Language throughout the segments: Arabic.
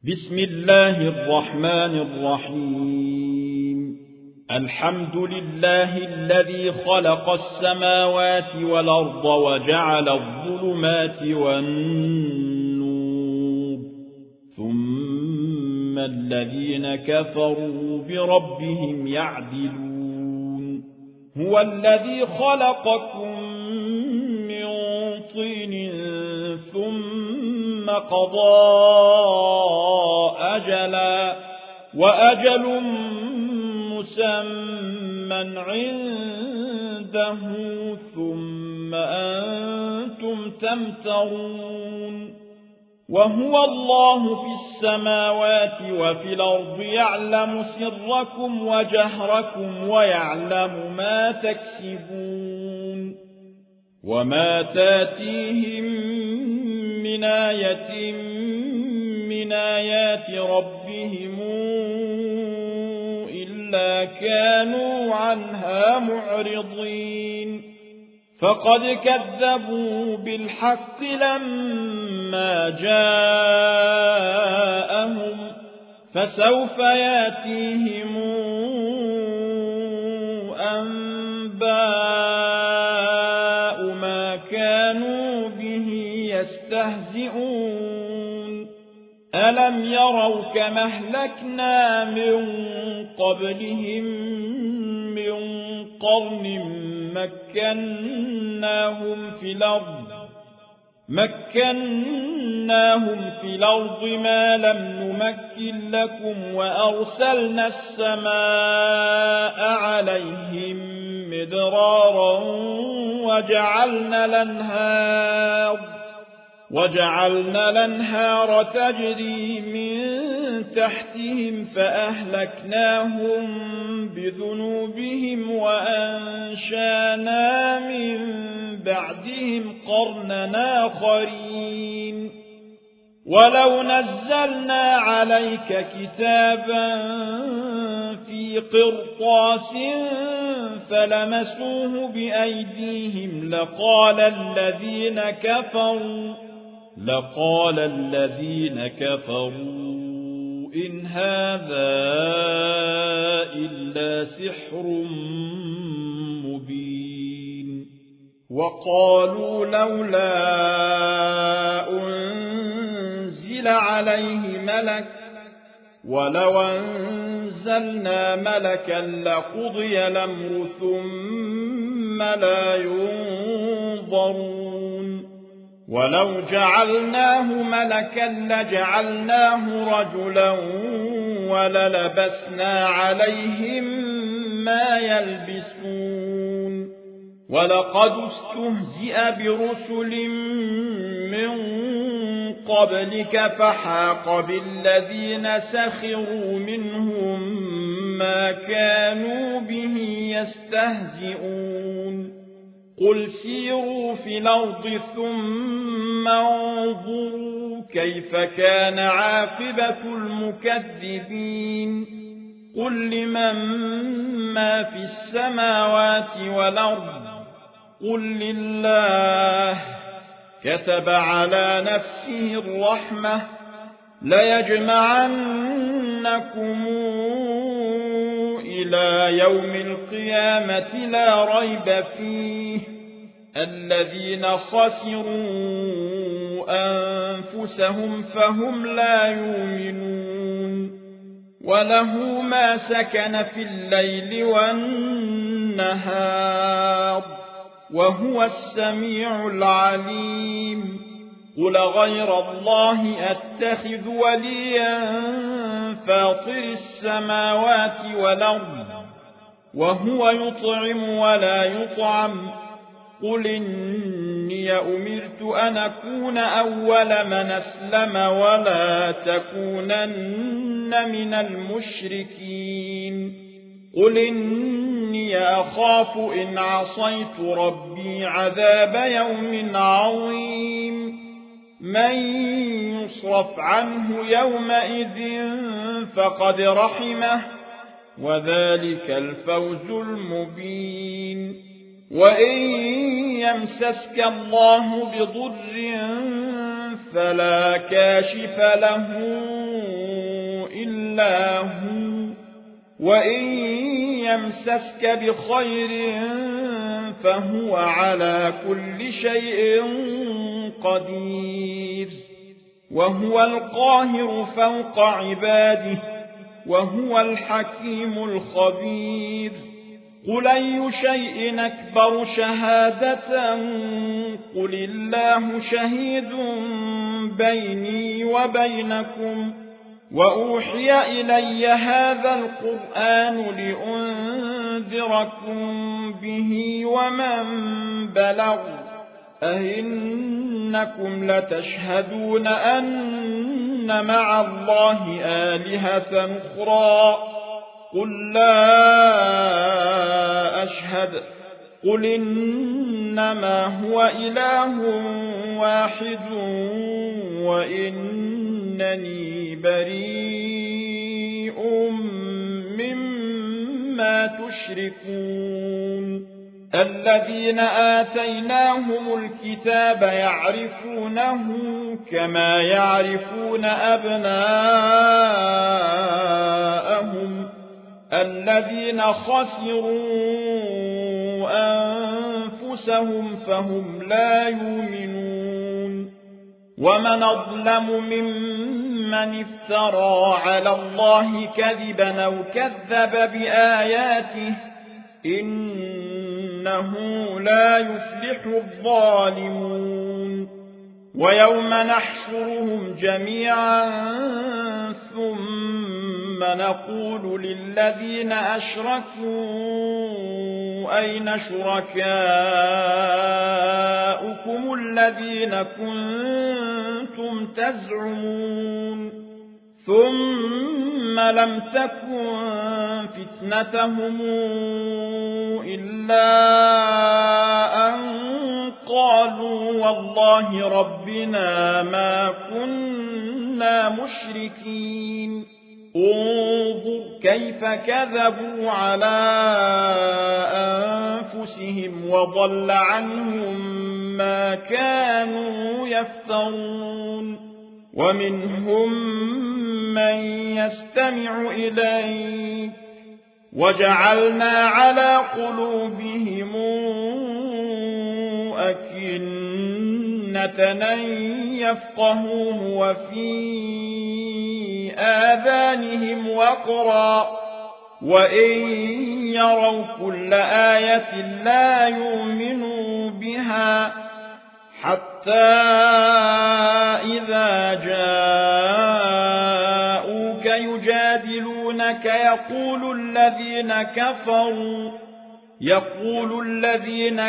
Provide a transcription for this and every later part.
بسم الله الرحمن الرحيم. الحمد لله الذي خلق السماوات والأرض وجعل الظلمات والنور، ثم الذين كفروا بربهم يعدلون. هو الذي خلقكم من طين ثم قضى أجلا وأجل مسمى عنده ثم أنتم تمترون. وهو الله في السماوات وفي الأرض يعلم سركم وجهركم ويعلم ما تكسبون. وما تاتيهم من آية من آيات ربهم إلا كانوا عنها معرضين. فقد كذبوا بالحق لما جاءهم، فسوف ياتيهم أنباء ما كانوا به يستهزئون. ألم يروا كما أهلكنا من قبلهم من قرن مكناهم في الأرض ما لم نمكن لكم، وأرسلنا السماء عليهم مدرارا وجعلنا الأنهار تجري من تحتهم فأهلكناهم بذنوبهم وأنشأنا من بعدهم قرنا آخرين. ولو نزلنا عليك كتابا في قرطاس فلمسوه بأيديهم لقال الذين كفروا إن هذا إلا سحر مبين. وقالوا لولا أنزل عليه ملك، ولو أنزلنا ملكا لقضي الأمر ثم لا ينظرون. ولو جعلناه ملكا لجعلناه رجلا وللبسنا عليهم ما يلبسون. ولقد استهزئ برسل من قبلك فحاق بالذين سخروا منهم ما كانوا به يستهزئون. قل سيروا في الأرض ثم انظروا كيف كان عاقبة المكذبين. قل لمن ما في السماوات والأرض، قل لله. كتب على نفسه الرحمة ليجمعنكم إلى يوم القيامة لا ريب فيه. الذين خسروا أنفسهم فهم لا يؤمنون. وله ما سكن في الليل والنهار وهو السميع العليم. قل غير الله أتخذ وليا فاطر السماوات والأرض وهو يطعم ولا يطعم. قل إني أمرت أن أكون أول من أسلم ولا تكونن من المشركين. قل إني أخاف إن عصيت ربي عذاب يوم عظيم. من يصرف عنه يومئذ فقد رحمه وذلك الفوز المبين. وإن يمسسك الله بضر فلا كاشف له إلا هو وإن يمسسك بخير فهو على كل شيء قدير وهو القاهر فوق عباده وهو الحكيم الخبير قل أي شيء أكبر شهادة قل الله شهيد بيني وبينكم وأوحي إلي هذا القرآن لأنذركم به ومن بلغ أئنكم لتشهدون أن مع الله آلهة أخرى قل لا أشهد قل إنما هو إله واحد وإنني بريء مما تشركون الذين آتيناهم الكتاب يعرفونه كما يعرفون أبناءهم الذين خسروا أنفسهم فهم لا يؤمنون ومن أظلم ممن افترى على الله كذبا أو كذب بآياته إنه لا يفلح الظالمون ويوم نحشرهم جميعا ثم نقول للذين أشركوا أين شركاؤكم الذين كنتم تزعمون ثم لم تكن فتنتهم إلا أن قالوا والله ربنا ما كنا مشركين انظر كيف كذبوا على أنفسهم وضل عنهم ما كانوا يفترون ومنهم من يستمع إليك وجعلنا على قلوبهم أكنة أن يفقهوه وفي آذانهم وقرا وإن يروا كل آية لا يؤمنوا بها حتى إذا جاءوك يجادلونك يقول الذين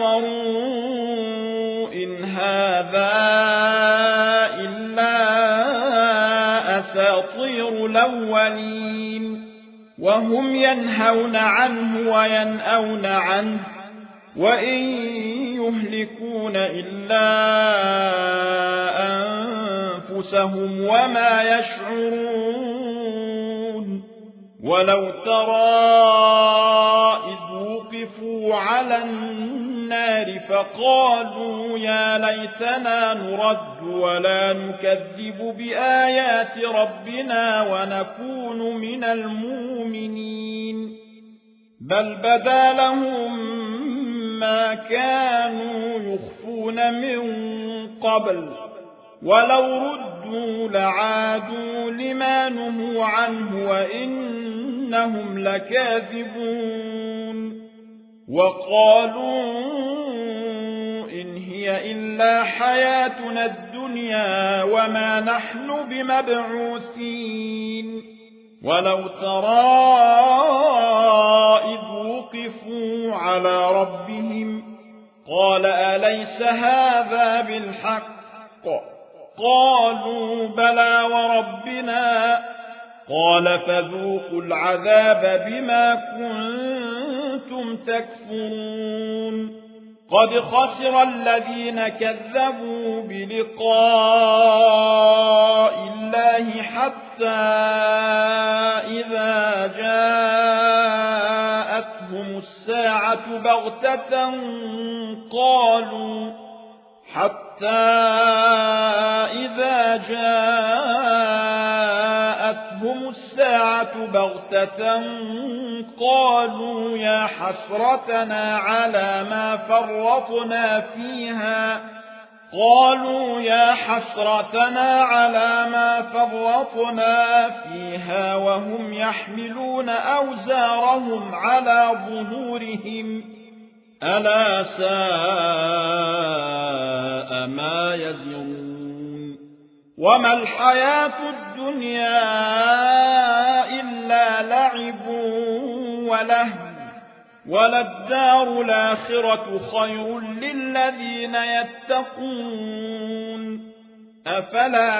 كفروا إن هذا إلا أساطير الأولين وهم ينهون عنه وينأون عنه وإن يهلكون إلا أنفسهم وما يشعرون ولو ترى إذ وقفوا على النار فقالوا يا ليتنا نرد ولا نكذب بآيات ربنا ونكون من المؤمنين بل بدا لهم ما كانوا يخفون من قبل ولو ردوا لعادوا لما نهوا عنه وإنهم لكاذبون وقالوا إن هي إلا حياتنا الدنيا وما نحن بمبعوثين ولو ترى إذ وقفوا على ربهم قال أليس هذا بالحق قالوا بلى وربنا قال فذوقوا العذاب بما كنتم تكفرون قد خسر الذين كذبوا بلقاء الله حتى إذا جاءتهم الساعة بغتة جاءتهم الساعة بغتة قالوا يا حسرتنا على ما فرطنا فيها وهم يحملون أوزارهم على ظهورهم ألا ساء ما يزرون وما الحياة الدنيا إلا لعب ولهو وللدار الآخرة خير للذين يتقون أفلا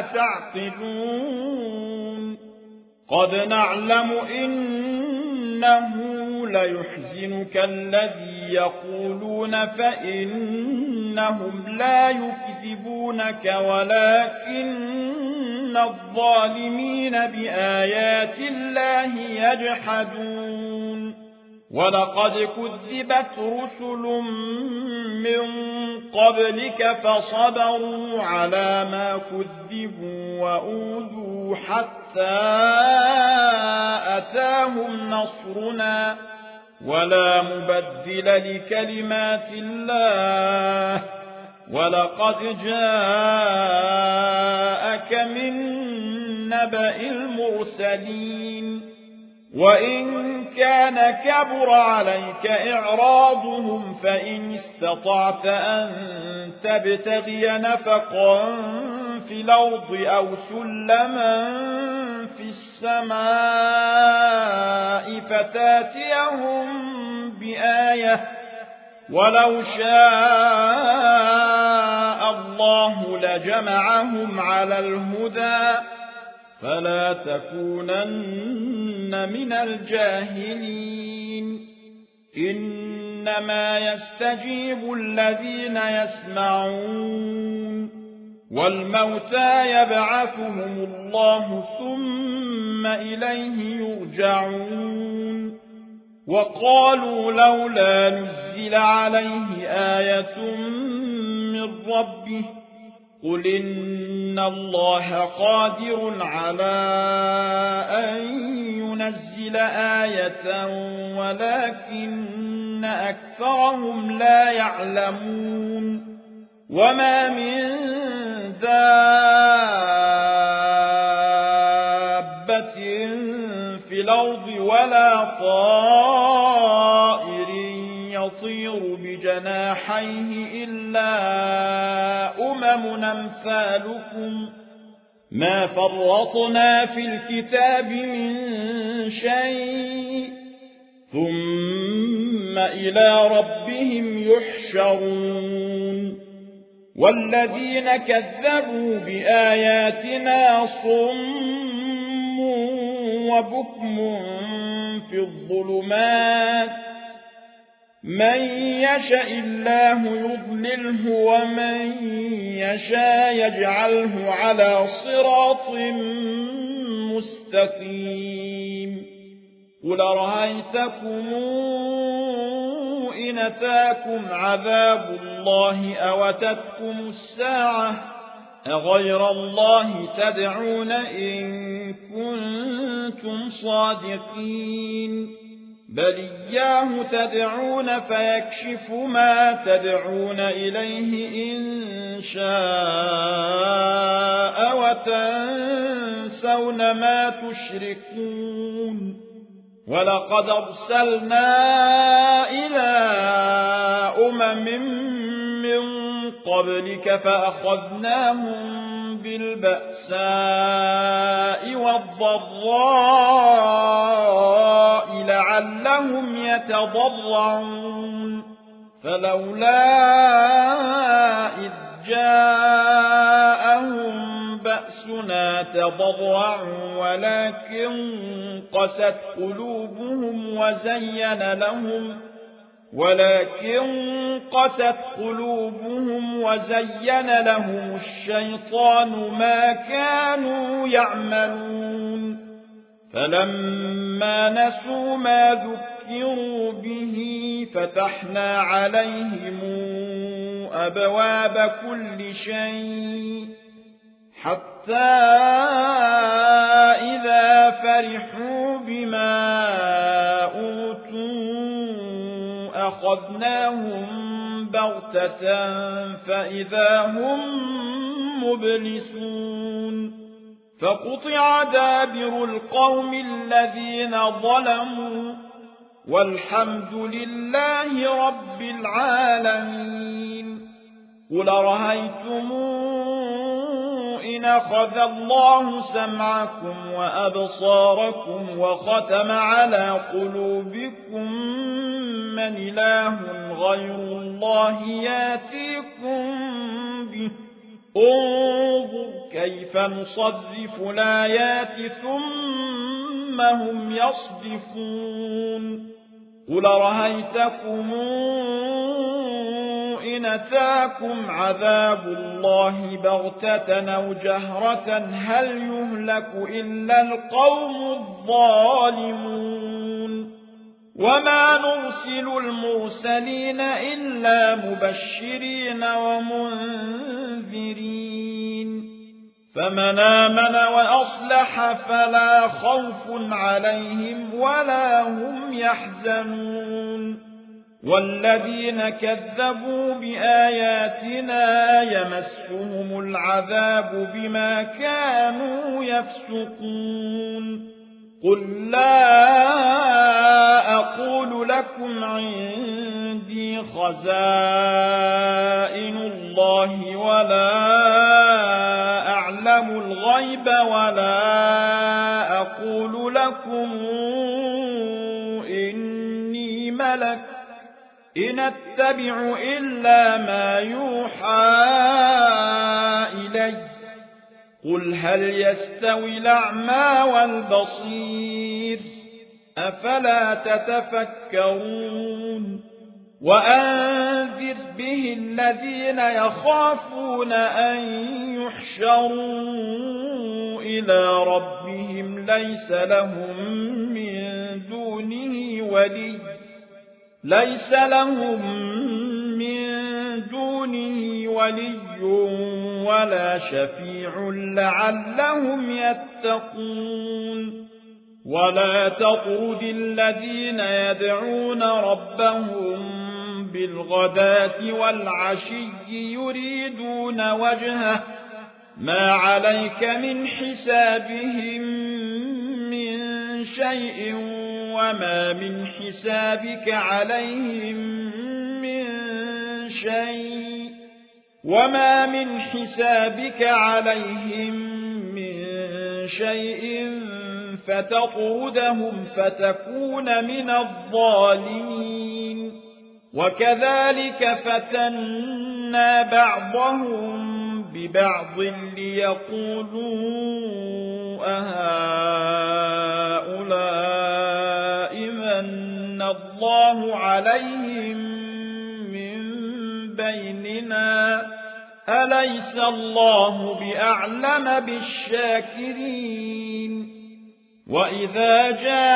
تعقلون قد نعلم إنه ليحزنك الذي يقولون فإنهم لا يكذبونك ولكن الظالمين بآيات الله يجحدون ولقد كذبت رسل من قبلك فصبروا على ما كذبوا وأوذوا حتى أتاهم نصرنا ولا مبدل لكلمات الله ولقد جاءك من نبأ المرسلين وإن كان كبر عليك إعراضهم فإن استطعت أن تبتغي نفقا في الأرض أو سلما في السماء فتاتيهم بآية ولو شاء الله لجمعهم على الهدى فلا تكونن من الجاهلين إنما يستجيب الذين يسمعون والموتى يبعثهم الله ثم إليه يرجعون وقالوا لولا نزل عليه آية من ربه قل إن الله قادر على أن ينزل آية ولكن أكثرهم لا يعلمون وما من دابة في الأرض ولا طائر يطير بجناحيه إلا أمثالكم ما فرطنا في الكتاب من شيء ثم إلى ربهم يحشرون والذين كذبوا بآياتنا صم وبكم في الظلمات من يشاء الله يضلله ومن يشاء يجعله على صراط مستقيم قل رأيتكم إن أتاكم عذاب الله أو أتتكم الساعة أغير الله تدعون إن كنتم صادقين بل إياه تدعون فيكشف ما تدعون إليه إن شاء وتنسون ما تشركون ولقد أرسلنا إلى من قبلك فأخذناهم بالبأساء والضراء لعلهم يتضرعون فلولا إذ جاءهم بأسنا تضرعوا ولكن قست قلوبهم وزين لهم الشيطان ما كانوا يعملون فلما نسوا ما ذكروا به فتحنا عليهم أبواب كل شيء حتى إذا فرحوا بما أوتوا أخذناهم بغتة فإذا هم مبلسون فقطع دابر القوم الذين ظلموا والحمد لله رب العالمين قل رأيتم إن أخذ الله سمعكم وأبصاركم وختم على قلوبكم من إله غير الله ياتيكم به انظر كيف نصرف الآيات ثم هم يصدفون قل رأيتكم إن أتاكم عذاب الله بغتة أو جهرة هل يهلك إلا القوم الظالمون وما نرسل المرسلين إلا مبشرين ومنذرين فمن آمن وأصلح فلا خوف عليهم ولا هم يحزنون والذين كذبوا بآياتنا يمسهم العذاب بما كانوا يفسقون قل لا أقول لكم عندي خزائن الله ولا أعلم الغيب ولا أقول لكم إني ملك إن أتبع إلا ما يوحى إلي قل هل يستوي الأعمى والبصير أفلا تتفكرون وأنذر به الذين يخافون أن يحشروا إلى ربهم ليس لهم من دونه ولي ولا شفيع لعلهم يتقون ولا تطرد الذين يدعون ربهم بالغداة والعشي يريدون وجهه ما عليك من حسابهم من شيء وما من حسابك عليهم من شيء فتطردهم فتكون من الظالمين وكذلك فتنا بعضهم ببعض ليقولوا أهؤلاء من الله عليهم من بيننا أليس الله بأعلم بالشاكرين وإذا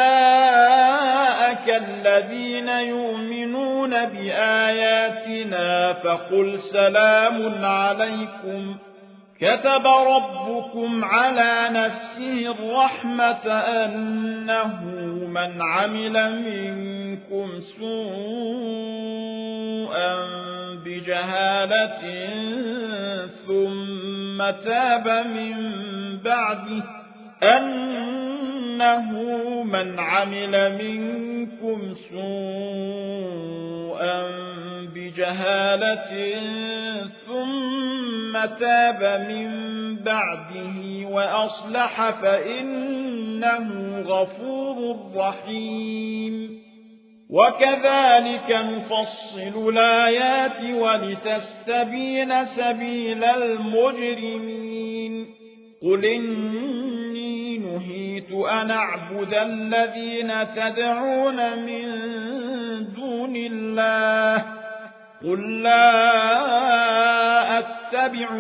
جاءك الذين يؤمنون بآياتنا فقل سلام عليكم كتب ربكم على نفسه الرحمة أنه من عمل منكم سوءا بجهالة ثم تاب من بعده وأصلح فإنه غفور رحيم وكذلك نفصل الآيات ولتستبين سبيل المجرمين قل إني نهيت أن أعبد الذين تدعون من دون الله قل لا أتبع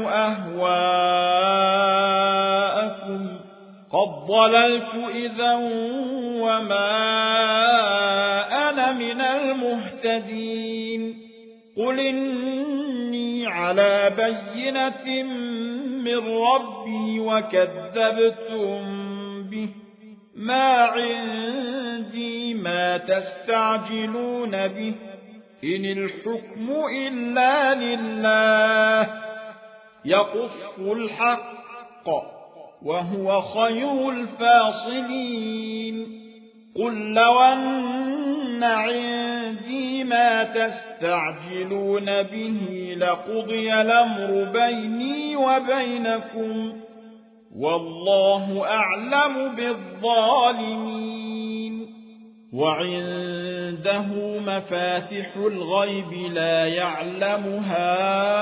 أهواءكم قد ضللت إذا وما أنا من المهتدين قل إني على بينة من ربي وكذبتم به ما عندي ما تستعجلون به إن الحكم إلا لله يقص الحق وهو خير الفاصلين قل لو أن عندي ما تستعجلون به لقضي الأمر بيني وبينكم والله أعلم بالظالمين وعنده مفاتح الغيب لا يعلمها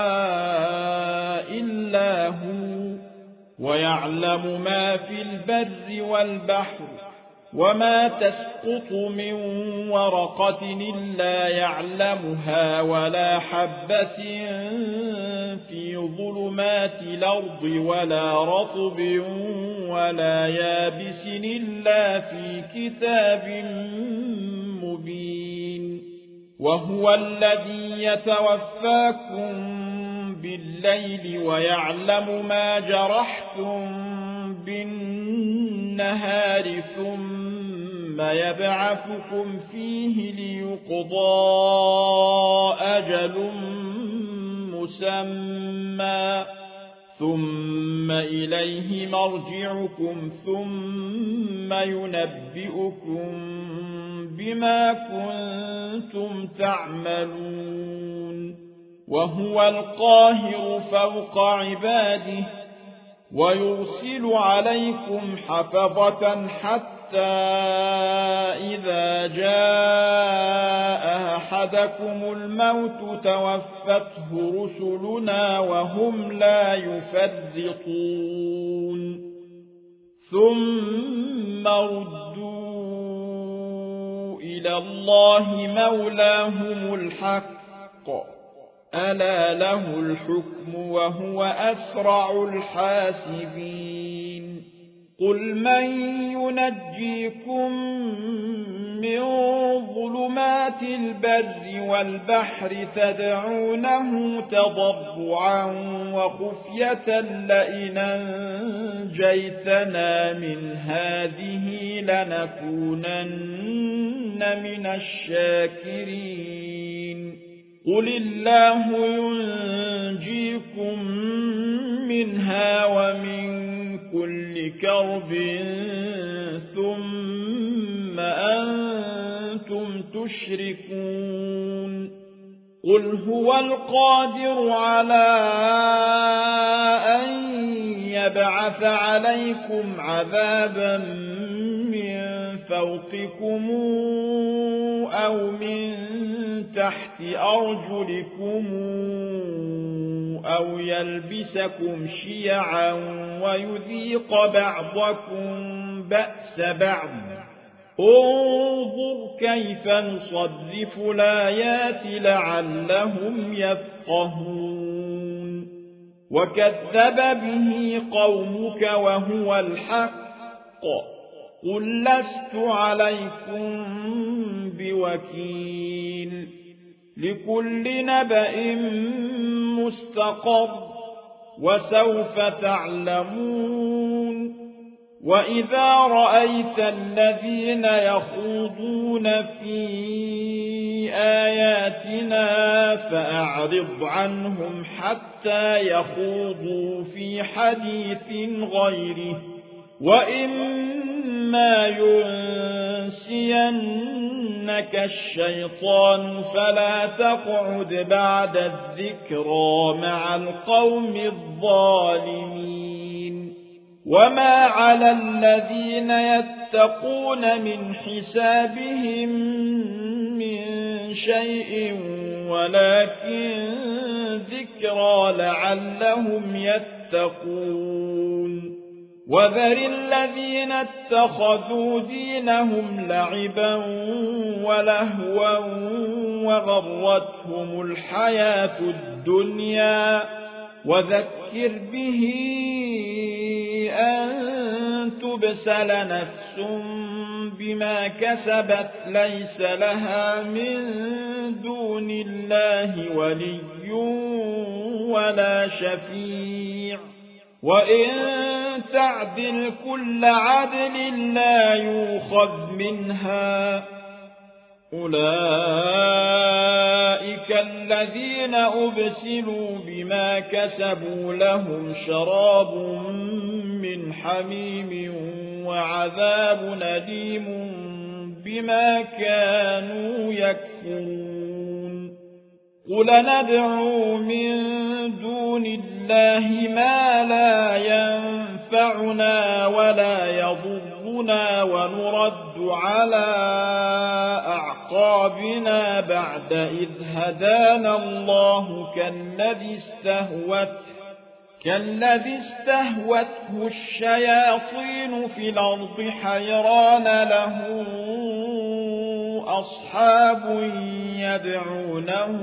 إلا هو ويعلم ما في البر والبحر وما تسقط من ورقة إلا يعلمها ولا حبة في ظلمات الأرض ولا رطب ولا يابس إلا في كتاب مبين وهو الذي يتوفاكم بالليل ويعلم ما جرحتم بالنهار ثم يبعثكم فيه ليقضى أجل مسمى ثم إليه مرجعكم ثم ينبئكم بما كنتم تعملون وهو القاهر فوق عباده ويرسل عليكم حفظة حتى إذا جاء أحدكم الموت توفته رسلنا وهم لا يفرطون ثم ردوا إلى الله مولاهم الحق ألا له الحكم وهو أسرع الحاسبين قل من ينجيكم من ظلمات البر والبحر تدعونه تضرعا وخفية لئن أنجيتنا من هذه لنكونن من الشاكرين قل الله ينجيكم منها ومن كل كرب ثم أنتم تشركون قل هو القادر على أن يبعث عليكم عذابا من فوقكم أو من تحت أرجلكم أو يلبسكم شيعا ويذيق بعضكم بأس بعض انظر كيف نصرف الآيات لعلهم يفقهون وكذب به قومك وهو الحق قل لست عليكم بوكيل لكل نبأ مستقر وسوف تعلمون وإذا رأيت الذين يخوضون في آياتنا فأعرض عنهم حتى يخوضوا في حديث غيره وإما ينسينك الشيطان فلا تقعد بعد الذكرى مع القوم الظالمين وما على الذين يتقون من حسابهم من شيء ولكن ذكرى لعلهم يتقون وذر الذين اتخذوا دينهم لعبا ولهوا وغرتهم الحياة الدنيا وذكر به أن تبسل نفس بما كسبت ليس لها من دون الله ولي ولا شفيع وإن تعدل كل عدل لا يؤخذ منها. أولئك الذين أبسلوا بما كسبوا لهم شراب من حميم وعذاب أليم بما كانوا يكفرون. قل ندعو من دون الله ما لا ينفعنا ولا يضرنا ونرد على أعقابنا بعد إذ هدانا الله كالذي استهوته الشياطين في الأرض حيران له أصحاب يدعونه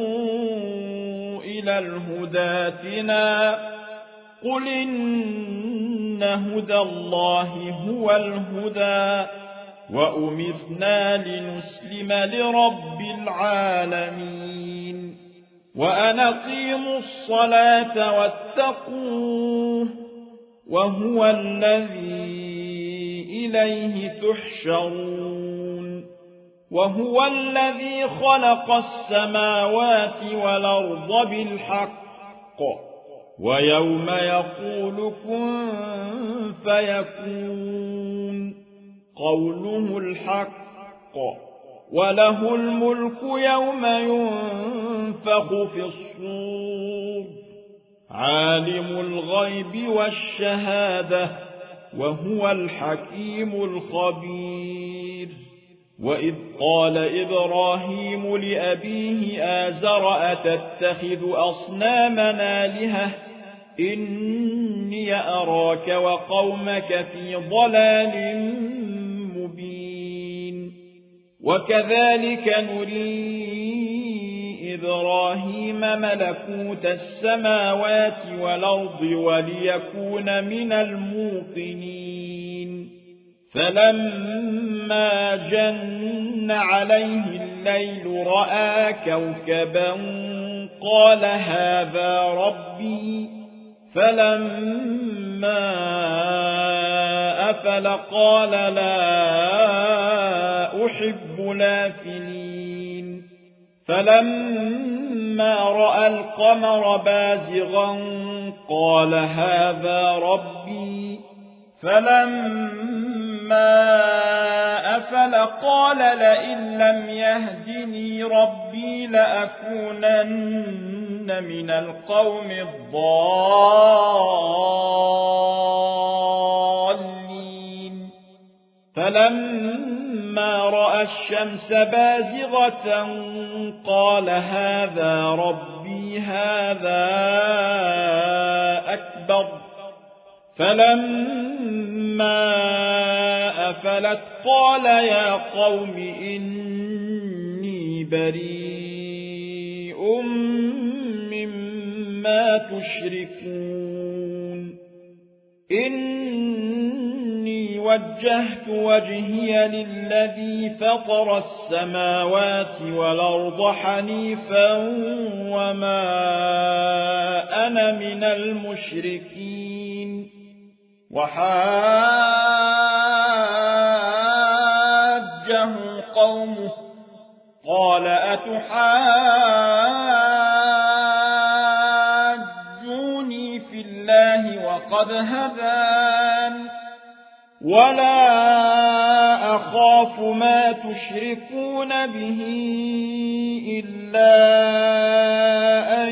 إلى الهدى ائتنا. قل إن هدى الله هو الهدى وأمرنا لنسلم لرب العالمين وأن أقيموا الصلاة واتقوه وهو الذي إليه تحشرون. وهو الذي خلق السماوات والأرض بالحق ويوم يقول كن فيكون قوله الحق وله الملك يوم ينفخ في الصور عالم الغيب والشهادة وهو الحكيم الخبير. وإذ قال إبراهيم لأبيه آزر أتتخذ أصنامنا آلهة إني أراك وقومك في ضلال مبين. وكذلك نري إبراهيم ملكوت السماوات والأرض وليكون من الموقنين. فلما جن عليه الليل رأى كوكبا قال هذا ربي. فلما أفل قال لا أحب الآفلين. فلما رأى القمر بازغا قال هذا ربي. فلما أفل قال لئن لم يهدني ربي لأكونن من القوم الضالين. فلما رأى الشمس بازغة قال هذا ربي هذا أكبر. فلما أفلت قال يا قوم إني بريء مما تشركون. إني وجهت وجهي للذي فطر السماوات والأرض حنيفا وما أنا من المشركين. وحاجه قومه قال أتحاجوني في الله وقد هدان ولا أخاف ما تشركون به إلا أن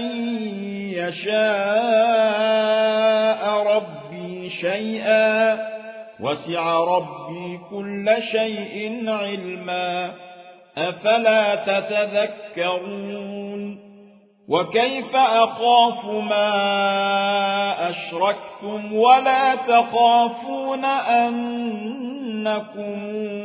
يشاء ربي شيئا وسع ربي كل شيء علما أفلا تتذكرون. وكيف أخاف ما أشركتم ولا تخافون أنكم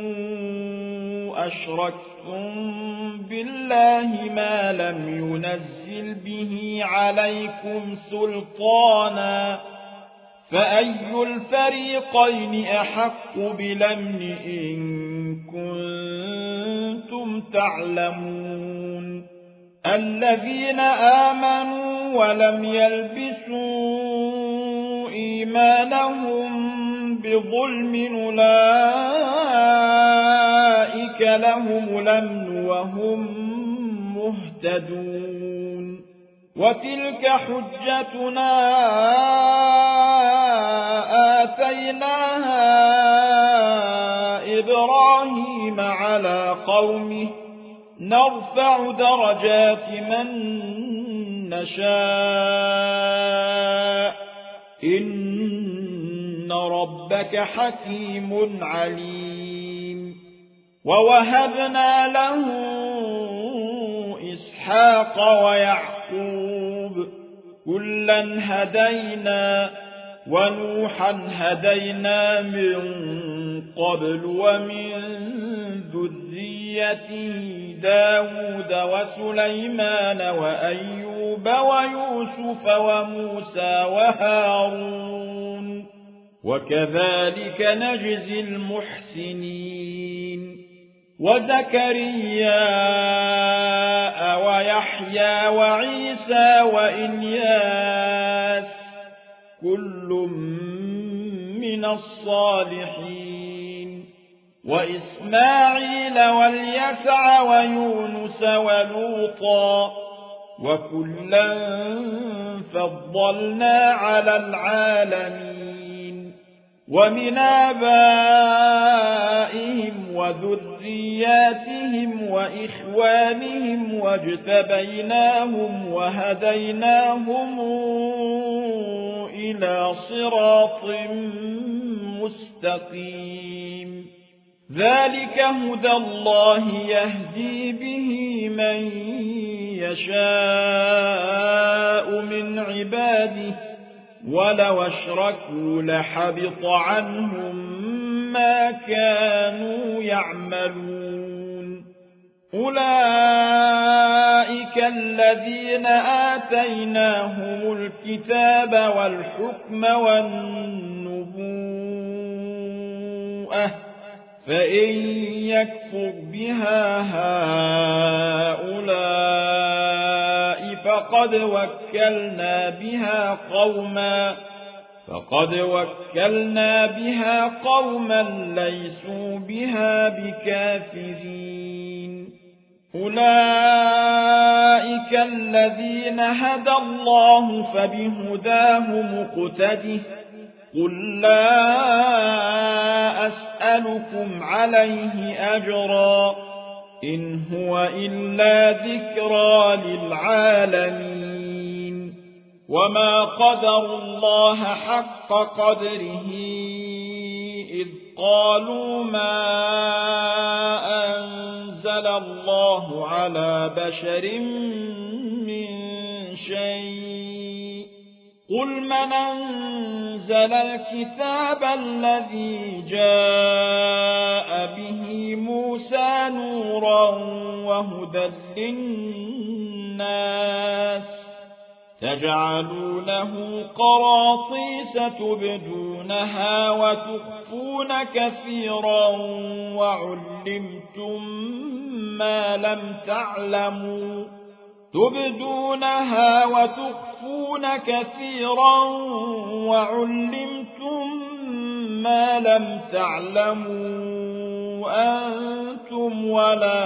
أشركتم بالله ما لم ينزل به عليكم سلطانا فأي الفريقين أحق بالأمن إن كنتم تعلمون. الذين آمنوا ولم يلبسوا إيمانهم بظلم أولئك لهم الأمن وهم مهتدون وتلك حجتنا آتيناها إبراهيم على قومه نرفع درجات من نشاء إن ربك حكيم عليم ووهبنا له إسحاق ويعقوب كلا هدينا ونوحا هدينا من قبل ومن ذريته داود وسليمان وأيوب ويوسف وموسى وهارون وكذلك نجزي المحسنين وزكريا ويحيى وعيسى وإلياس كل من الصالحين وإسماعيل واليسع ويونس ولوطا وكلا فضلنا على العالمين ومن آبائهم وذرياتهم وإخوانهم واجتبيناهم وهديناهم إلى صراط مستقيم ذلك هدى الله يهدي به من يشاء من عباده ولو أشركوا لحبط عنهم ما كانوا يعملون أولئك الذين آتيناهم الكتاب والحكم والنبوءة فإن يكفر بها هؤلاء فقد وكلنا بها قوما ليسوا بها بكافرين أولئك الذين هدى الله فبهداه مقتده قل لا أسألكم عليه أجرا إن هو إلا ذكرى للعالمين وما قدروا الله حق قدره إذ قالوا ما أنزل الله على بشر من شيء قل من أنزل الكتاب الذي جاء به موسى نورا وهدى للناس تجعلونه قراطيس تبدونها وتخفون كثيرا وعلمتم ما لم تعلموا أنتم ولا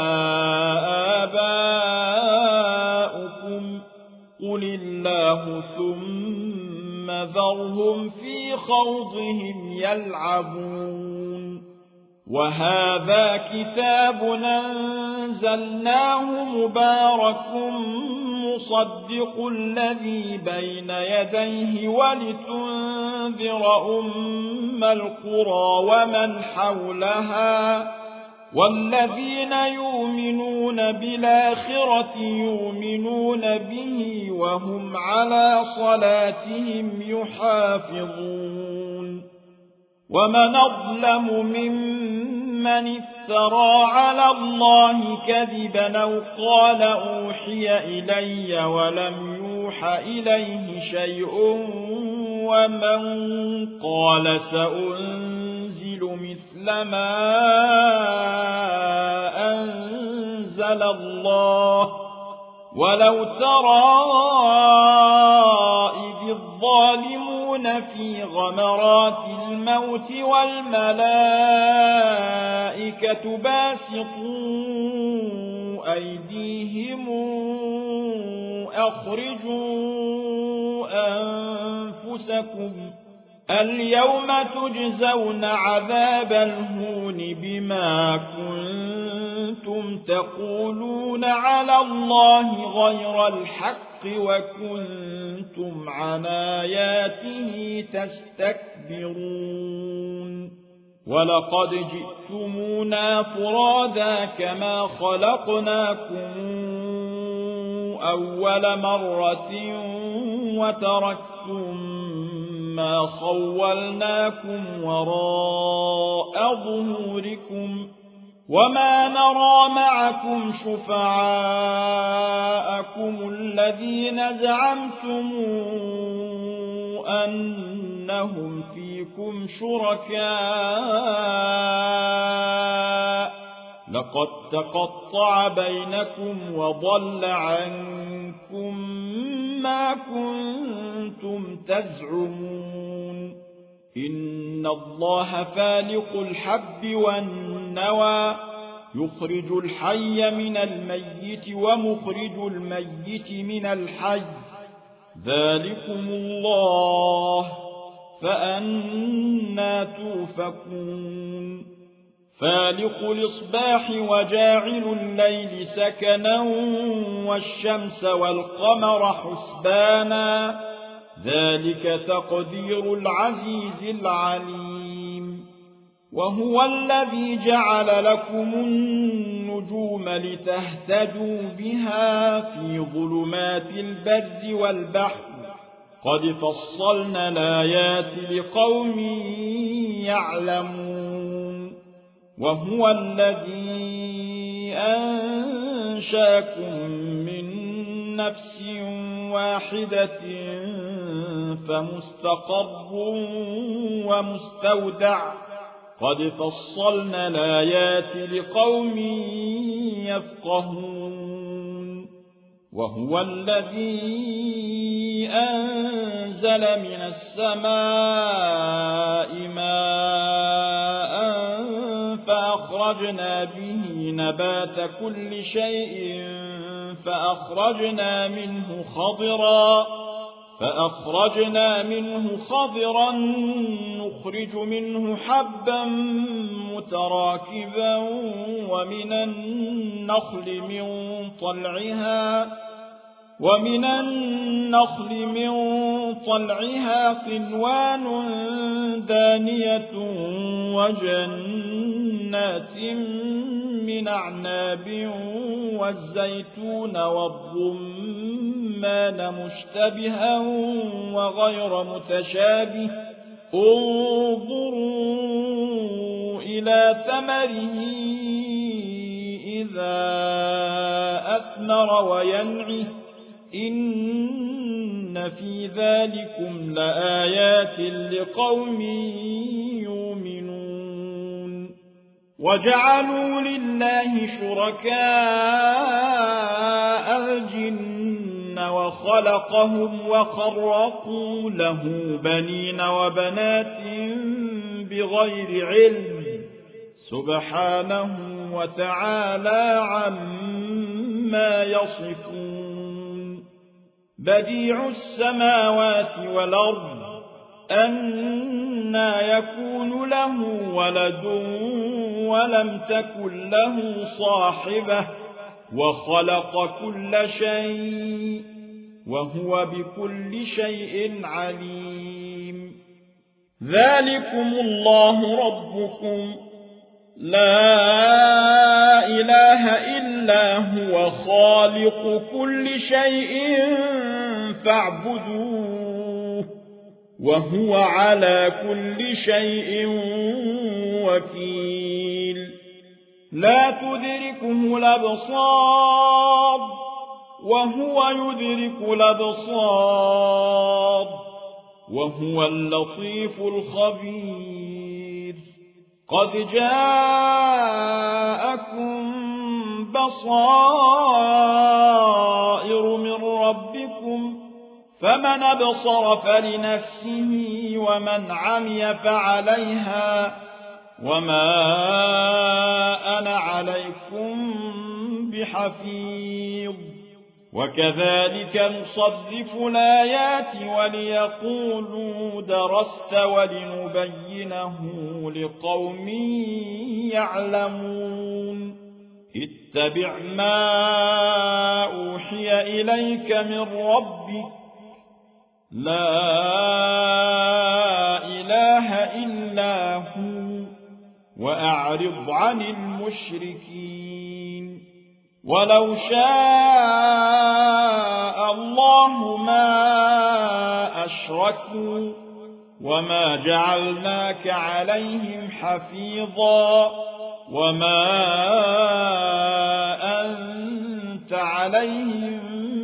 آباؤكم قل الله ثم ذرهم في خوضهم يلعبون وهذا كتاب أنزلناه مبارك مصدق الذي بين يديه ولتنذر أم القرى ومن حولها والذين يؤمنون بالآخرة يؤمنون به وهم على صلاتهم يحافظون ومن أظلم ممن افترى على الله كذبا أو قال أوحي إلي ولم يوح إليه شيء ومن قال سأنزل مثل ما أنزل الله ولو ترى إذ الظالمون يسارعون في غمرات الموت والملائكة باسطوا أيديهم أخرجوا أنفسكم اليوم تجزون عذاب الهون بما كنتم تقولون على الله غير الحق وكنتم عن آياته تستكبرون ولقد جئتمونا فرادا كما خلقناكم أول مرة وتركتم ما خولناكم وراء ظهوركم وما نرى معكم شفعاءكم الذين زعمتم أنهم فيكم شركاء لقد تقطع بينكم وضل عنكم ما كنتم تزعمون إن الله فالق الحب والنوى يخرج الحي من الميت ومخرج الميت من الحي ذلكم الله فأنى توفكون فالق الإصباح وجاعل الليل سكنا والشمس والقمر حسبانا ذلك تقدير العزيز العليم وهو الذي جعل لكم النجوم لتهتدوا بها في ظلمات البر والبحر قد فصلنا الآيات لقوم يعلمون وهو الذي أنشاكم من نفس واحدة فمستقر ومستودع قد فصلنا الآيات لقوم يفقهون وهو الذي أنزل من السماء ماء فأخرجنا به نبات كل شيء فأخرجنا منه خضرا نخرج منه حبا متراكبا ومن النخل من طلعها قنوان دانية وجنات من أعناب والزيتون والرمان مشتبها وغير متشابه انظروا إلى ثمره إذا أثمر وينعه إن في ذلكم لآيات لقوم يؤمنون وجعلوا لله شركاء الجن وخلقهم وخرقوا له بنين وبنات بغير علم سبحانه وتعالى عما يصفون بديع السماوات والأرض أنى يكون له ولد ولم تكن له صاحبة وخلق كل شيء وهو بكل شيء عليم ذلكم الله ربكم لا إله إلا هو خالق كل شيء فاعبدوه وهو على كل شيء وكيل لا تدركه الأبصار وهو يدرك الأبصار وهو اللطيف الخبير قد جاءكم بصائر من ربكم فمن أبصر فلنفسه ومن عمي فعليها وما أنا عليكم بحفيظ وكذلك نصرف الآيات وليقولوا درست ولنبينه لقوم يعلمون اتبع ما أوحي إليك من ربك لا إله إلا هو وأعرض عن المشركين ولو شاء الله ما أشركوا وما جعلناك عليهم حفيظا وما أنت عليهم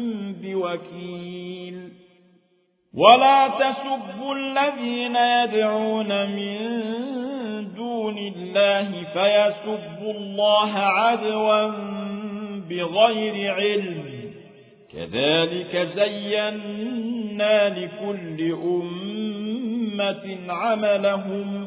بوكيل ولا تسبوا الذين يدعون من دون الله فيسبوا الله عدوا بغير علم كذلك زينا لكل أمة عملهم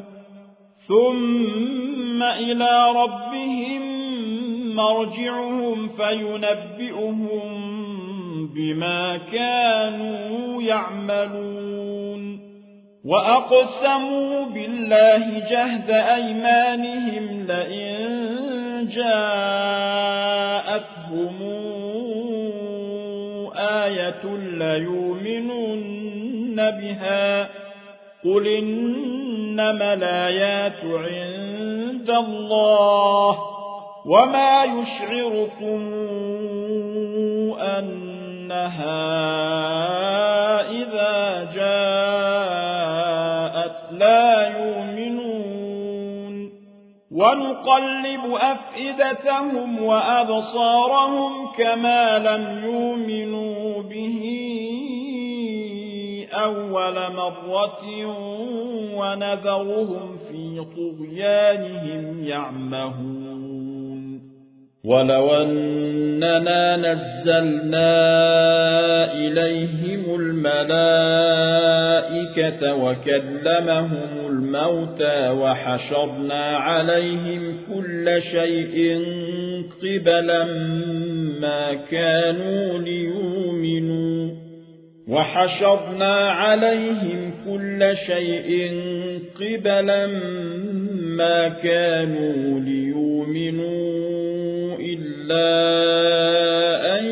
ثم إلى ربهم مرجعهم فينبئهم بما كانوا يعملون وأقسموا بالله جهد أيمانهم لئن جاءتهم آية ليؤمنن بها قل إنما الآيات عند الله وما يشعركم أنها إذا جاءت لا يؤمنون ونقلب أفئدتهم وأبصارهم كما لم يؤمنوا به أول مرة ونذرهم في طغيانهم يعمهون ولو أننا نزلنا إليهم الملائكة وكلمهم الموتى وحشرنا عليهم كل شيء قبلا ما كانوا ليؤمنوا إلا أن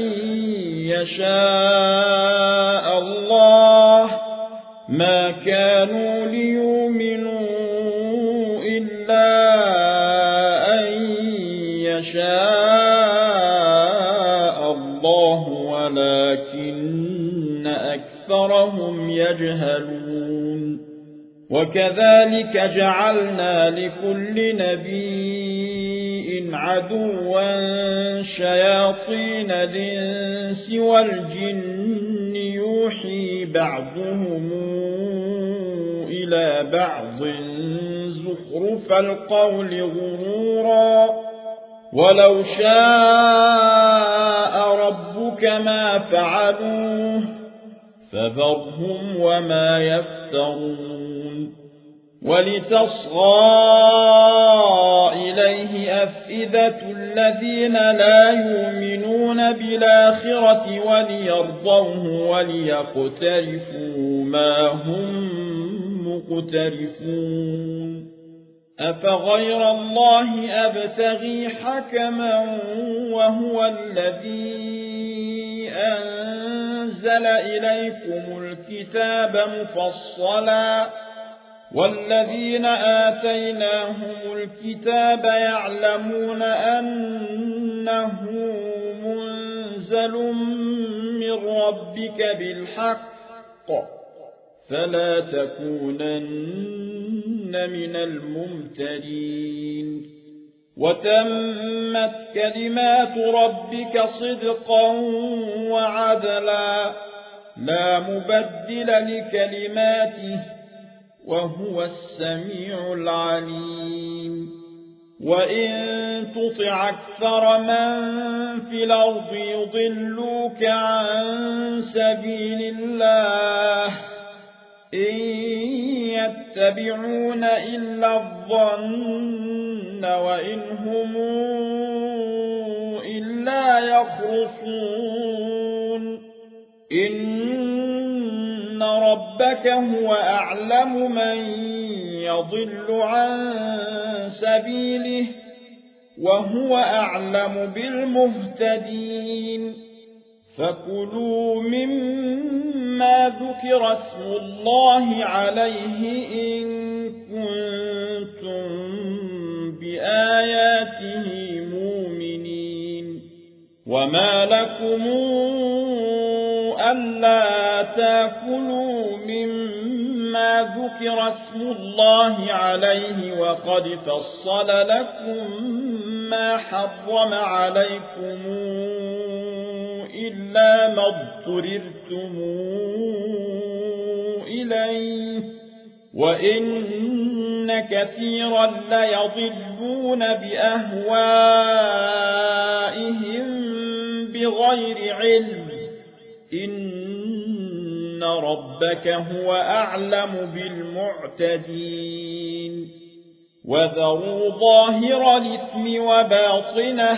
يشاء الله ما كانوا ليؤمنوا إلا أن يشاء الله ولكن أكثرهم يجهلون وكذلك جعلنا لكل نبي عدوا شياطين الإنس والجن يوحي بعضهم إلى بعض زخرف القول غرورا ولو شاء ربك ما فعلوه فذرهم وما يفترون ولتصغى إليه أفئدة الذين لا يؤمنون بالآخرة وليرضوه وليقترفوا ما هم مقترفون أفغير الله أبتغي حكما وهو الذي أنزل إليكم الكتاب مفصلا والذين آتيناهم الكتاب يعلمون أنه منزل من ربك بالحق فلا تكونن من الممترين وتمت كلمات ربك صدقا وعدلا لا مبدل لكلماته وهو السميع العليم وإن تطع أكثر من في الأرض يضلوك عن سبيل الله إن يتبعون إلا الظن وإن هم إلا يخرصون إن ربك هو أعلم من يضل عن سبيله وهو أعلم بالمهتدين فكلوا مما ذكر اسم الله عليه إن كنتم بآياته مؤمنين وما لكم ألا تأكلوا مما ذكر اسم الله عليه وقد فصل لكم ما حرم عليكم إلا ما اضطررتم إليه وإن كثيرا ليضلون بأهوائهم بغير علم إن ربك هو أعلم بالمعتدين وذروا ظاهر الإثم وباطنه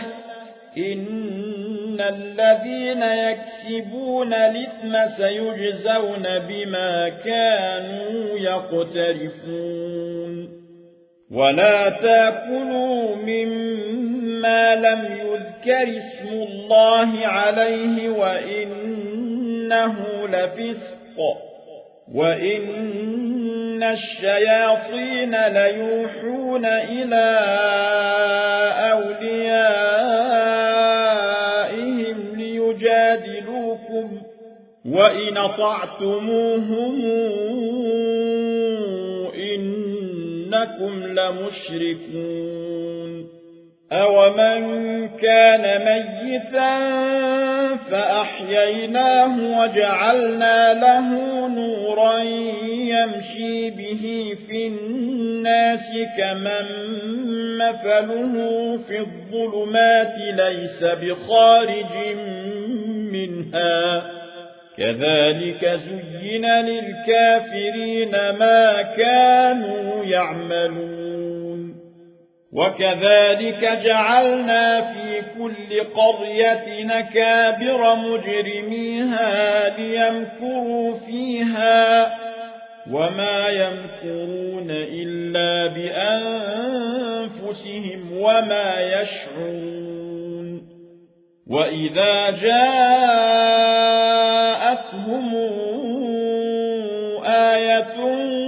إن الذين يكسبون الإثم سيجزون بما كانوا يقترفون ولا تأكلوا مما لم يذكر اسم الله عليه وإنه لفسق وإن الشياطين ليوحون إلى أوليائهم ليجادلوكم وإن أطعتموهم إنكم لمشركون أومن كان ميتا فأحييناه وجعلنا له نورا يمشي به في الناس كمن مثله في الظلمات ليس بخارج منها كذلك زين للكافرين ما كانوا يعملون وكذلك جعلنا في كل قرية نكابر مجرميها ليمكروا فيها وما يمكرون إلا بأنفسهم وما يشعرون وإذا جاءتهم آية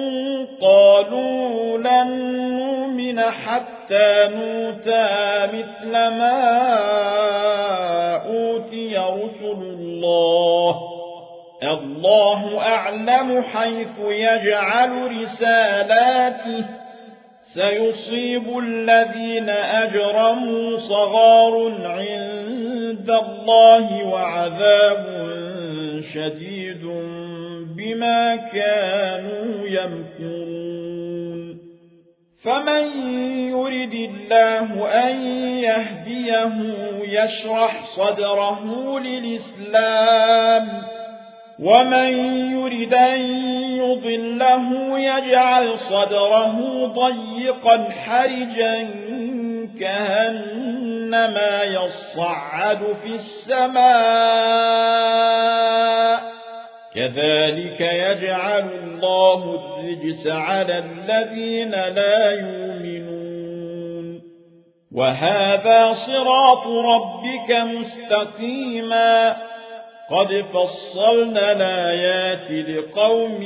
قالوا لن نؤمن حتى نؤتى مثل ما أوتي رسل الله أعلم حيث يجعل رسالاته سيصيب الذين أجرموا صغار عند الله وعذاب شديد بما كانوا يمكرون فمن يرد الله أن يهديه يشرح صدره للإسلام ومن يرد أن يضله يجعل صدره ضيقا حرجا كأنما يصعد في السماء كذلك يجعل الله الرجس على الذين لا يؤمنون وهذا صراط ربك مستقيما قد فصلنا الآيات لقوم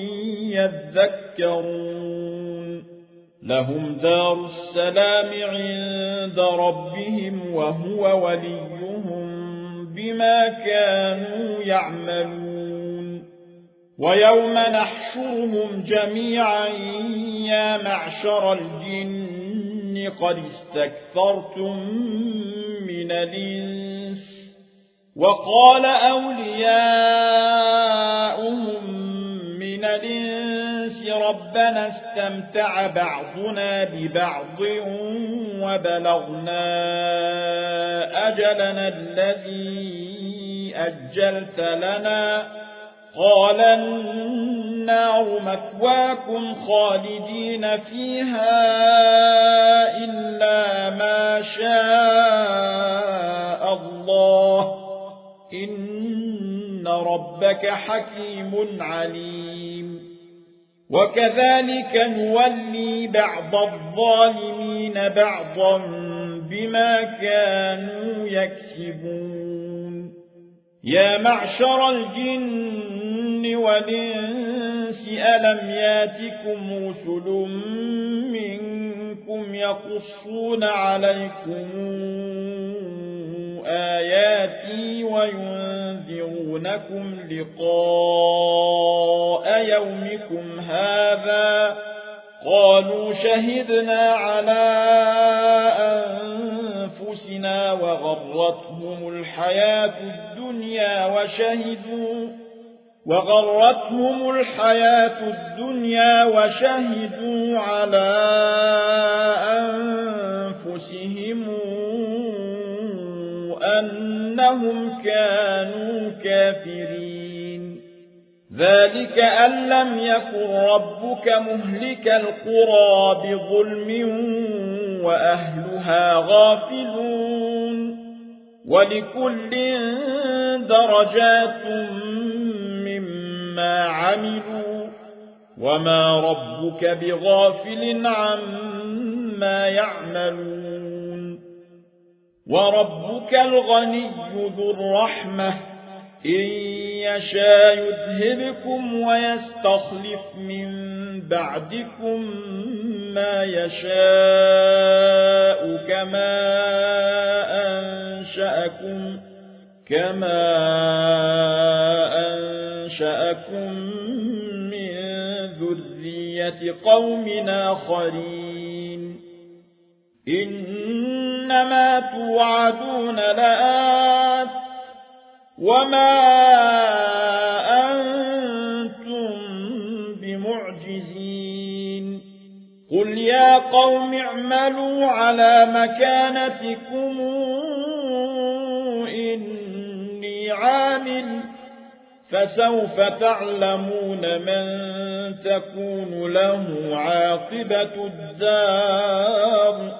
يذكرون لهم دار السلام عند ربهم وهو وليهم بما كانوا يعملون ويوم نحشرهم جميعا يا معشر الجن قد استكثرتم من الإنس وقال أولياؤهم من الإنس ربنا استمتع بعضنا ببعض وبلغنا أجلنا الذي أجلت لنا قال النار مثواكم خالدين فيها إلا ما شاء الله إن ربك حكيم عليم وكذلك نولي بعض الظالمين بعضا بما كانوا يكسبون يا معشر الجن والإنس ألم ياتكم رسل منكم يقصون عليكم آياتي وينذرونكم لقاء يومكم هذا قالوا شهدنا على أنفسنا وغرتهم الحياة الدنيا وشهدوا على أنفسهم أنهم كانوا كافرين ذلك أن لم يكن ربك مهلك القرى بظلم وأهلها غافلون ولكل درجات مما عملوا وما ربك بغافل عما يعملون وربك الغني ذو الرحمة إن يشاء يذهبكم ويستخلف من بعدكم ما يشاء كما أنشأكم من ذرية قوم آخرين إنما توعدون لآت وما أنتم بمعجزين قل يا قوم اعملوا على مكانتكم إني عامل فسوف تعلمون من تكون له عاقبة الدار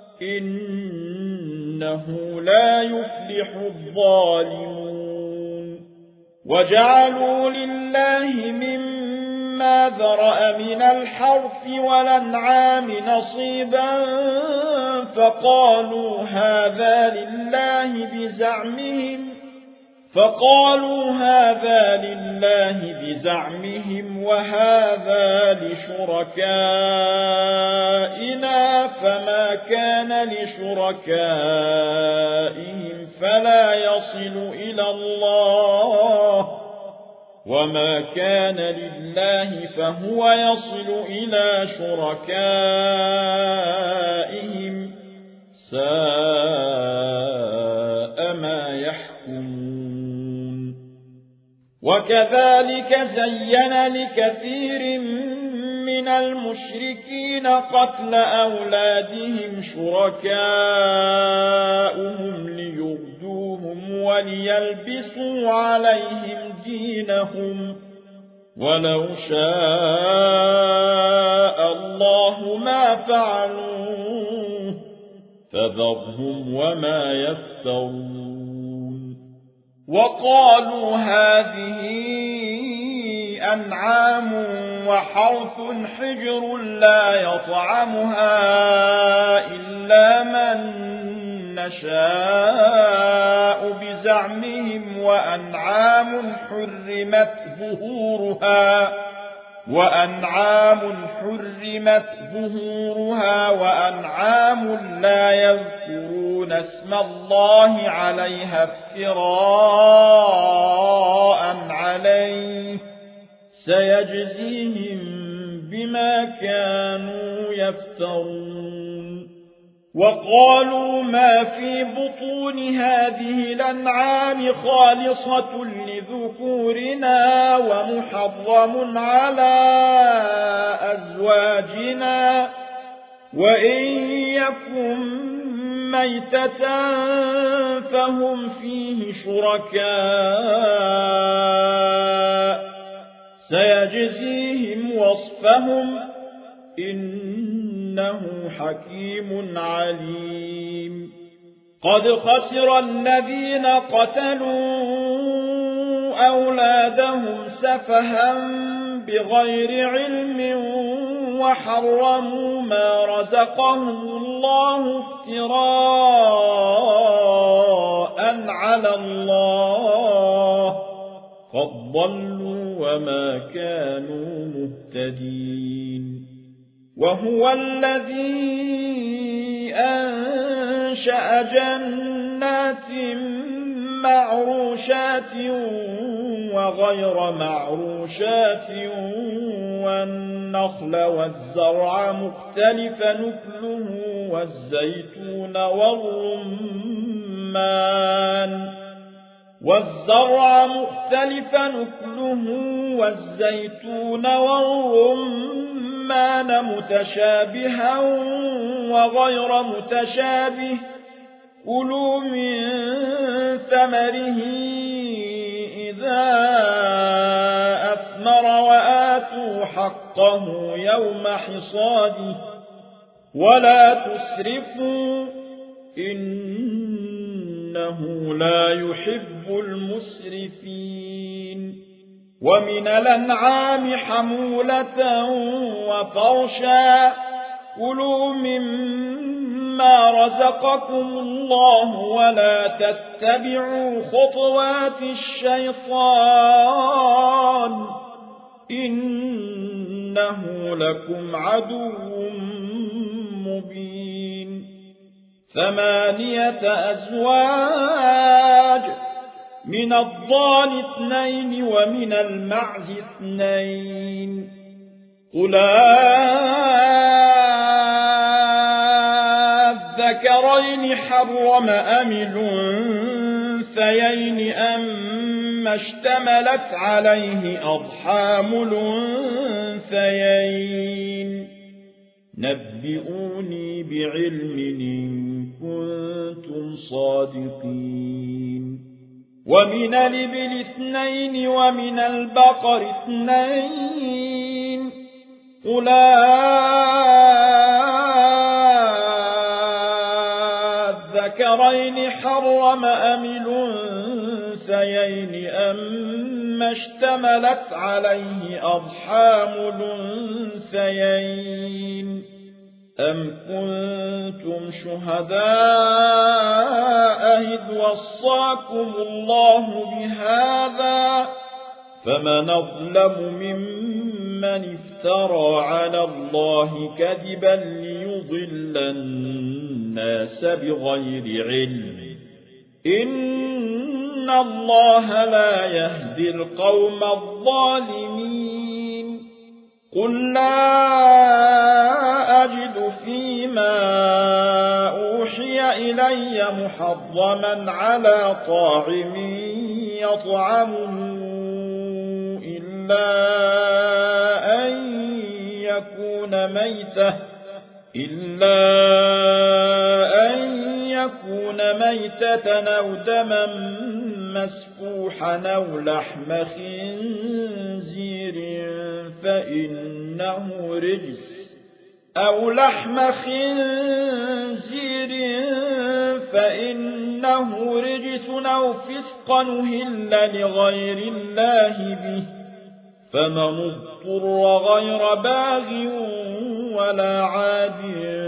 إنه لا يفلح الظالمون وجعلوا لله مما ذرأ من الحرث والأنعام نصيبا فقالوا هذا لله بزعمهم وهذا لشركائنا فما كان لشركائهم فلا يصل إلى الله وما كان لله فهو يصل إلى شركائهم ساء ما يحكمون وكذلك زين لكثير من المشركين قتل أولادهم شركاؤهم ليردوهم وليلبسوا عليهم دينهم ولو شاء الله ما فعلوه فذرهم وما يفترون وقالوا هذه أنعام وحرث حجر لا يطعمها إلا من نشاء بزعمهم وأنعام حرمت ظهورها وأنعام لا يذكرون اسم الله عليها افتراء عليه سيجزيهم بما كانوا يفترون وقالوا ما في بطون هذه الأنعام خالصة لذكورنا ومحرم على أزواجنا وإن يكن ميتة فهم فيه شركاء سيجزيهم وصفهم إنه حكيم عليم قد خسر الذين قتلوا أولادهم سفها بغير علم وحرموا ما رزقهم الله افتراء على الله قد ضلوا وما كانوا مهتدين وهو الذي أنشأ جنات معروشات وغير معروشات والنخل والزرع مختلف نكله والزيتون والرمان متشابها وغير متشابه كلوا من ثمره إذا أثمر وآتوا حقه يوم حصاده ولا تسرفوا إنه لا يحب المسرفين ومن الأنعام حمولة وفرشا كلوا مما رزقكم الله ولا تتبعوا خطوات الشيطان إنه لكم عدو مبين 8 أزواج من الضأن 2 ومن المعز 2 قل الذكرين حرم أم الأنثيين أما اشتملت عليه أرحام الأنثيين نبئوني بعلم إن كنتم صادقين ومن الإبل 2 ومن البقر 2 قل الذكرين حرم أم الأنثيين أما اشتملت عليه أرحام الأنثيين أم كنتم شهداء إذ وصاكم الله بهذا فمن أظلم ممن افترى على الله كذبا ليضل الناس بغير علم إن الله لا يهدي القوم الظالمين قل لا أجد فيما أوحي إلي محرما على طاعم يطعمه إلا أن يكون ميتة أو دما مسفوحا أو لحم خنزير فإنه رجس أو فسقا أهل لغير الله به فمن اضطر غير باغ ولا عاد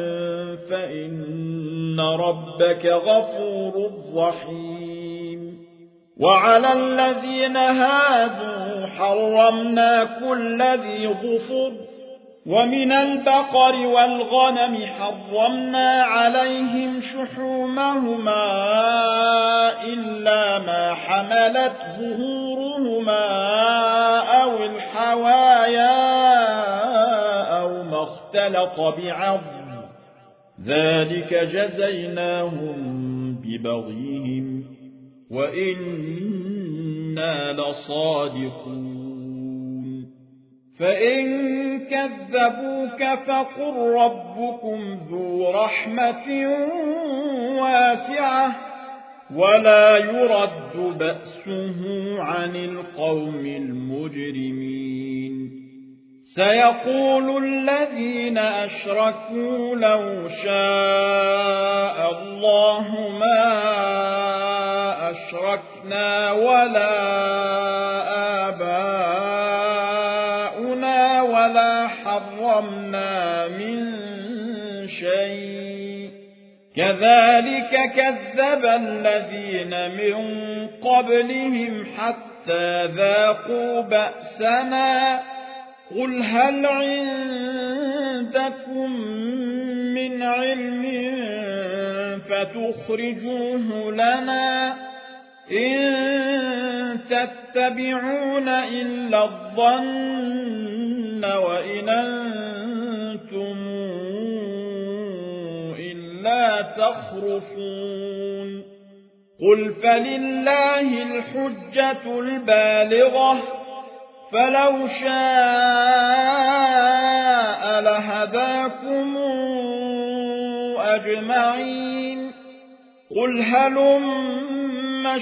فإن ربك غفور رحيم وعلى الذين هادوا حرمنا كل ذي ظفر ومن البقر والغنم حرمنا عليهم شحومهما إلا ما حملت ظهورهما أو الحوايا أو ما اختلط بعظم ذلك جزيناهم ببغيهم وإنا لصادقون فإن كذبوك فقل ربكم ذو رحمة واسعة ولا يرد بأسه عن القوم المجرمين سيقول الذين أشركوا لو شاء الله ما أشركنا ولا آباؤنا ولا حرمنا من شيء كذلك كذب الذين من قبلهم حتى ذاقوا بأسنا قل هل عندكم من علم فتخرجوه لنا إن تتبعون إلا الظن وإن أنتم إلا تخرصون قل فلله الحجة البالغة فلو شاء لهداكم أجمعين قل هلم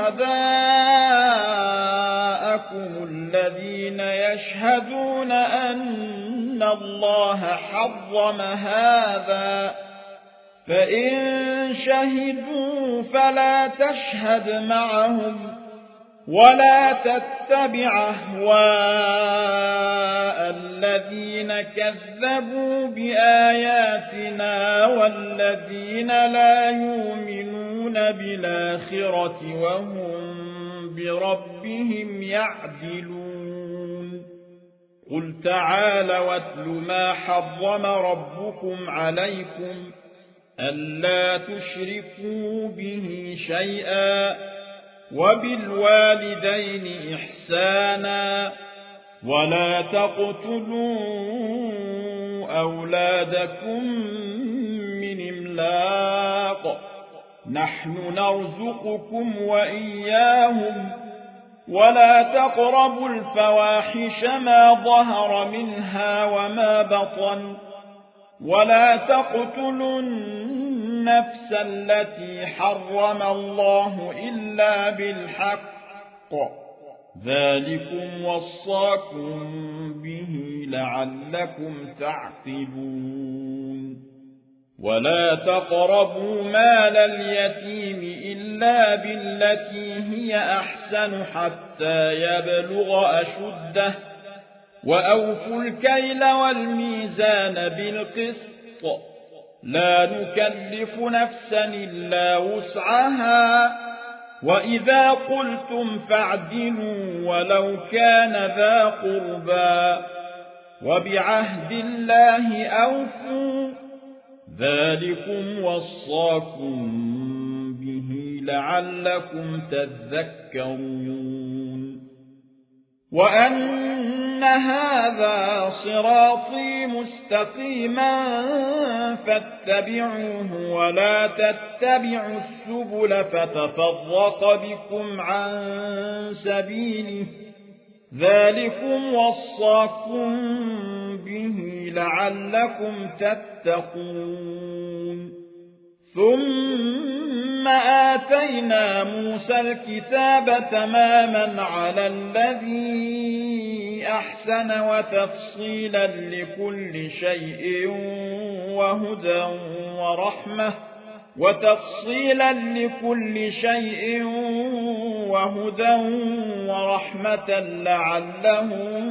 شهداءكم الذين يشهدون أن الله حرم هذا فإن شهدوا فلا تشهد معهم ولا تتبع أهواء الذين كذبوا بآياتنا والذين لا يؤمنون بالآخرة وهم بربهم يعدلون قل تعالوا واتل ما حرم ربكم عليكم ألا تشركوا به شيئا وبالوالدين إحسانا ولا تقتلوا أولادكم من إملاق نحن نرزقكم وإياهم ولا تقربوا الفواحش ما ظهر منها وما بطن ولا تقتلوا النفس التي حرم الله إلا بالحق ذلكم وصاكم به لعلكم تعقلون ولا تقربوا مال اليتيم إلا بالتي هي أحسن حتى يبلغ أشده وأوفوا الكيل والميزان بالقسط لا نكلف نفسا إلا وسعها وإذا قلتم فاعدلوا ولو كان ذا قربى وبعهد الله أوفوا ذلكم وصاكم به لعلكم تذكرون وأن هذا صراطي مستقيما فاتبعوه ولا تتبعوا السبل فتفرق بكم عن سبيله ذلكم وصاكم به لعلكم تتقون ثم آتينا موسى الكتاب تماما على الذي أحسن وتفصيلا لكل شيء وهدى ورحمة لعلهم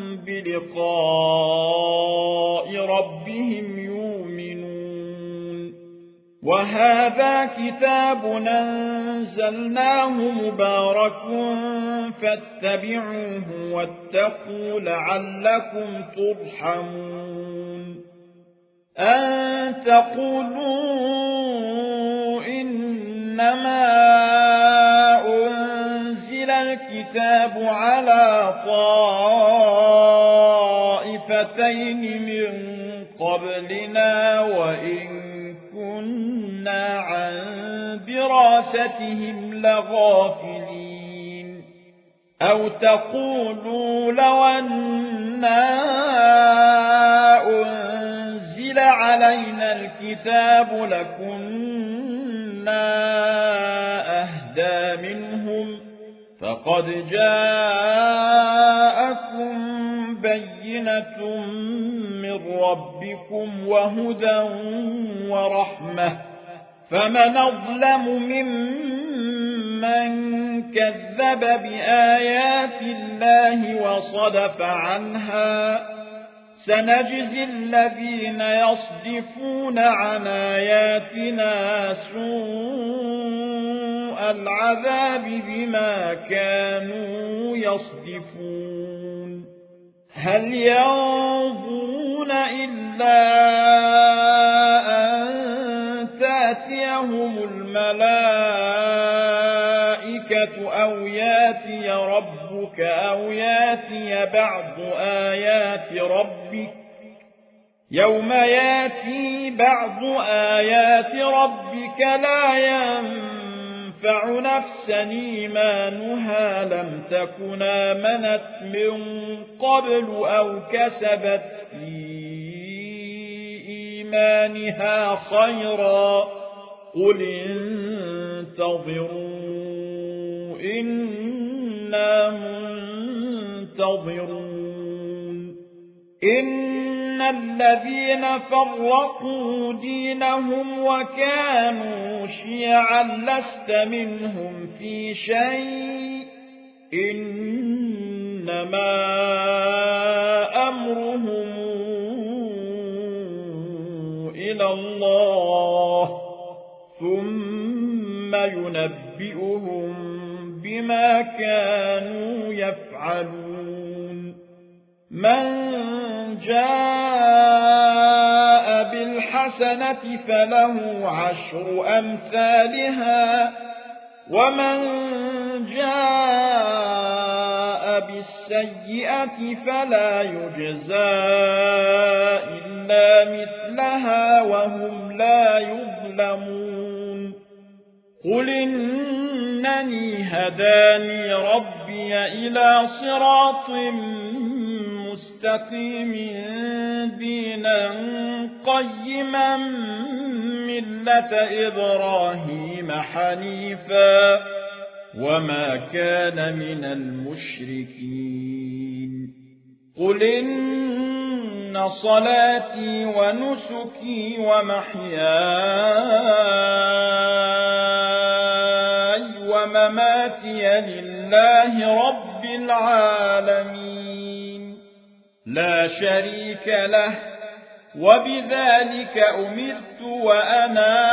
بلقاء ربهم يؤمنون وهذا كتاب أنزلناه مبارك فاتبعوه واتقوا لعلكم ترحمون أن تقولوا إنما أنزل الكتاب على طائفتين من قبلنا وإن كنا عن دراستهم لغافلين أو تقولوا لو أنا أنزل علينا الكتاب لكنا أهدى منهم فقد جاءكم بينة من ربكم وهدى ورحمة فمن أظلم ممن كذب بآيات الله وصدف عنها سنجزي الذين يصدفون عن آياتنا سوء العذاب بما كانوا يصدفون هل ينظرون إلا أن تأتيهم الملائكة أو ياتي ربك أو ياتي بعض آيات ربك يوم ياتي بعض آيات ربك لا ينفع نفسا إيمانها لم تكن آمنت من قبل أو كسبت في إيمانها خيرا قل انتظروا إنا منتظرون إن الذين فرقوا دينهم وكانوا شيعا لست منهم في شيء إنما أمرهم إلى الله ثم ينبئهم بما كانوا يفعلون من جاء بالحسنة فله عشر أمثالها ومن جاء بالسيئة فلا يجزى إلا مثلها وهم لا يظلمون قل إنني هداني ربي إلى صراط مستقيم دينا قيما ملة إبراهيم حنيفا وما كان من المشركين قل إن صلاتي ونسكي ومحياي ومماتي لله رب العالمين لا شريك له وبذلك أمرت وأنا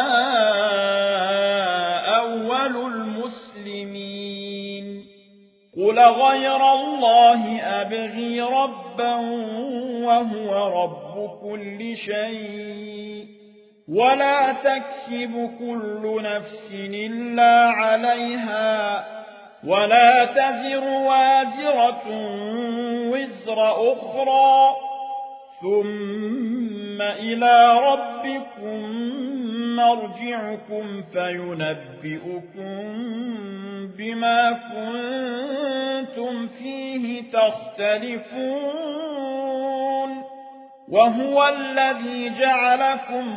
أول المسلمين قل غير الله أبغي ربا وهو رب كل شيء ولا تكسب كل نفس إلا عليها ولا تزر وازرة وزر أخرى ثم إلى ربكم مرجعكم فينبئكم بما كنتم فيه تختلفون وهو الذي جعلكم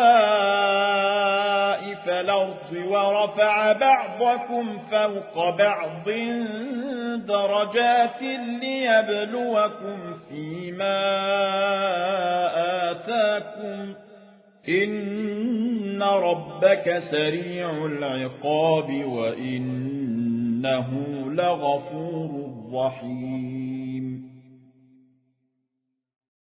خلائف الأرض ورفع بعضكم فوق بعض درجات ليبلوكم فيما آتاكم إن ربك سريع العقاب وإنه لغفور رحيم